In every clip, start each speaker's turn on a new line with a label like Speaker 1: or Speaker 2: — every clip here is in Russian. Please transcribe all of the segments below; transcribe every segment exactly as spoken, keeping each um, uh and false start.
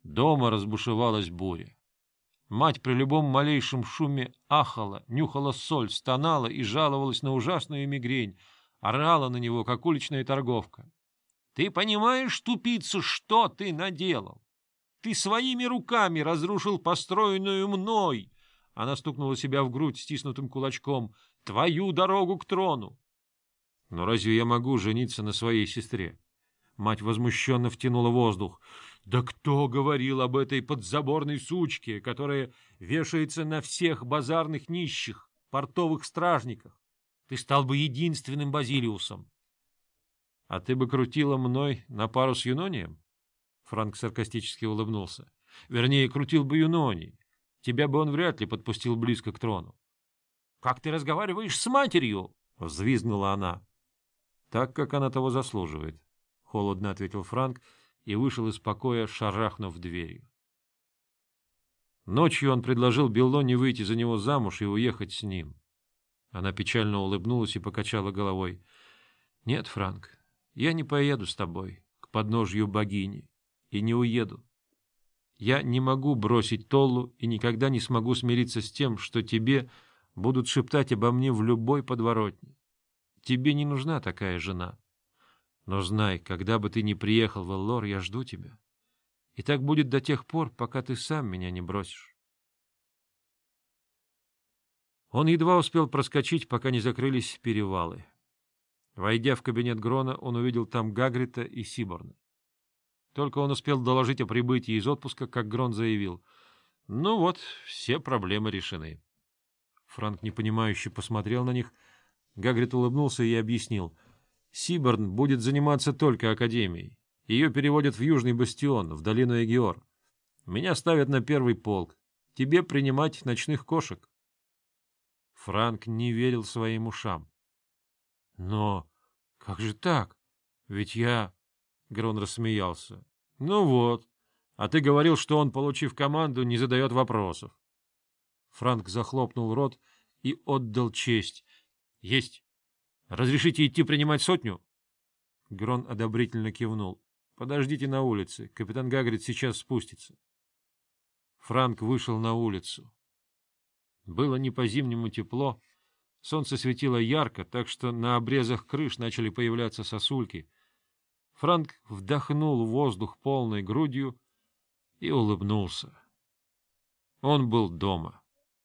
Speaker 1: Дома разбушевалась буря. Мать при любом малейшем шуме ахала, нюхала соль, стонала и жаловалась на ужасную мигрень, орала на него, как уличная торговка. — Ты понимаешь, тупица, что ты наделал? Ты своими руками разрушил построенную мной, — она стукнула себя в грудь стиснутым кулачком, — твою дорогу к трону. — Но разве я могу жениться на своей сестре? Мать возмущенно втянула воздух. — Да кто говорил об этой подзаборной сучке, которая вешается на всех базарных нищих, портовых стражниках? Ты стал бы единственным Базилиусом. — А ты бы крутила мной на пару с Юнонием? Франк саркастически улыбнулся. — Вернее, крутил бы Юноний. Тебя бы он вряд ли подпустил близко к трону. — Как ты разговариваешь с матерью? — взвизгнула она. — Так, как она того заслуживает. — холодно ответил Франк и вышел из покоя, шарахнув дверью. Ночью он предложил Беллоне выйти за него замуж и уехать с ним. Она печально улыбнулась и покачала головой. — Нет, Франк, я не поеду с тобой к подножью богини и не уеду. Я не могу бросить Толлу и никогда не смогу смириться с тем, что тебе будут шептать обо мне в любой подворотне. Тебе не нужна такая жена. Но знай, когда бы ты ни приехал в Эллор, я жду тебя. И так будет до тех пор, пока ты сам меня не бросишь. Он едва успел проскочить, пока не закрылись перевалы. Войдя в кабинет Грона, он увидел там Гагрита и Сиборна. Только он успел доложить о прибытии из отпуска, как Грон заявил: — Ну вот, все проблемы решены. Франк непонимающе посмотрел на них. Гагрит улыбнулся и объяснил: — Сиборн будет заниматься только академией. Ее переводят в Южный бастион, в долину Эгиор. Меня ставят на первый полк. Тебе принимать ночных кошек. Франк не верил своим ушам. — Но как же так? Ведь я... Грон рассмеялся. — Ну вот. А ты говорил, что он, получив команду, не задает вопросов. Франк захлопнул рот и отдал честь. — Есть. Разрешите идти принимать сотню? Грон одобрительно кивнул. — Подождите на улице. Капитан Гагрит сейчас спустится. Франк вышел на улицу. Было не по-зимнему тепло. Солнце светило ярко, так что на обрезах крыш начали появляться сосульки. Франк вдохнул воздух полной грудью и улыбнулся. Он был дома.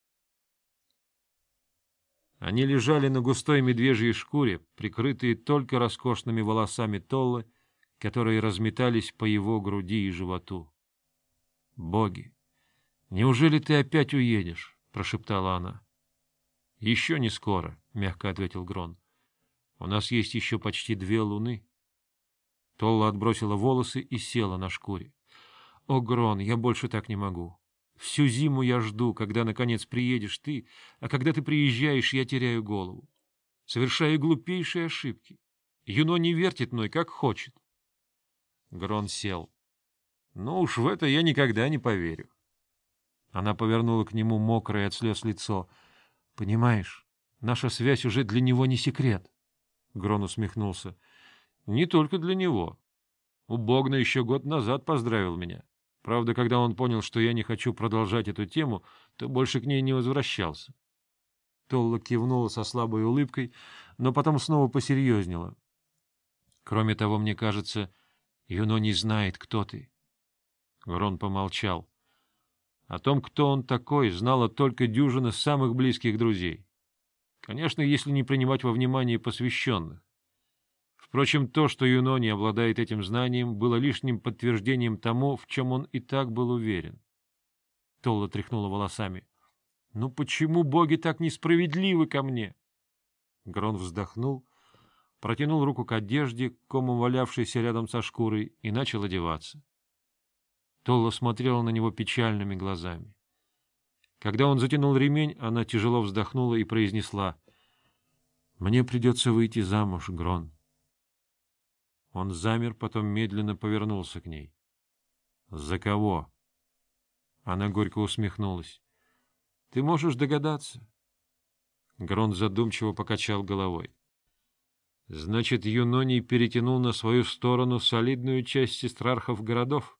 Speaker 1: Они лежали на густой медвежьей шкуре, прикрытые только роскошными волосами Толлы, которые разметались по его груди и животу. — Боги! Неужели ты опять уедешь? — прошептала она. — Еще не скоро, — мягко ответил Грон. — У нас есть еще почти две луны. Толла отбросила волосы и села на шкуре. — О, Грон, я больше так не могу. Всю зиму я жду, когда, наконец, приедешь ты, а когда ты приезжаешь, я теряю голову. Совершаю глупейшие ошибки. Юно не вертит мной, как хочет. Грон сел. — Ну уж в это я никогда не поверю. Она повернула к нему мокрое от слез лицо. — Понимаешь, наша связь уже для него не секрет. Грон усмехнулся. — Не только для него. У Богна еще год назад поздравил меня. Правда, когда он понял, что я не хочу продолжать эту тему, то больше к ней не возвращался. Толла кивнула со слабой улыбкой, но потом снова посерьезнела. — Кроме того, мне кажется, Юно не знает, кто ты. Грон помолчал. О том, кто он такой, знала только дюжина самых близких друзей. Конечно, если не принимать во внимание посвященных. Впрочем, то, что Юно не обладает этим знанием, было лишним подтверждением тому, в чем он и так был уверен. Толла тряхнула волосами. — Ну почему боги так несправедливы ко мне? Грон вздохнул, протянул руку к одежде, комом валявшейся рядом со шкурой, и начал одеваться. Толла смотрела на него печальными глазами. Когда он затянул ремень, она тяжело вздохнула и произнесла: — Мне придется выйти замуж, Грон. Он замер, потом медленно повернулся к ней. — За кого? Она горько усмехнулась. — Ты можешь догадаться. Грон задумчиво покачал головой. — Значит, Юноний перетянул на свою сторону солидную часть сестрархов городов?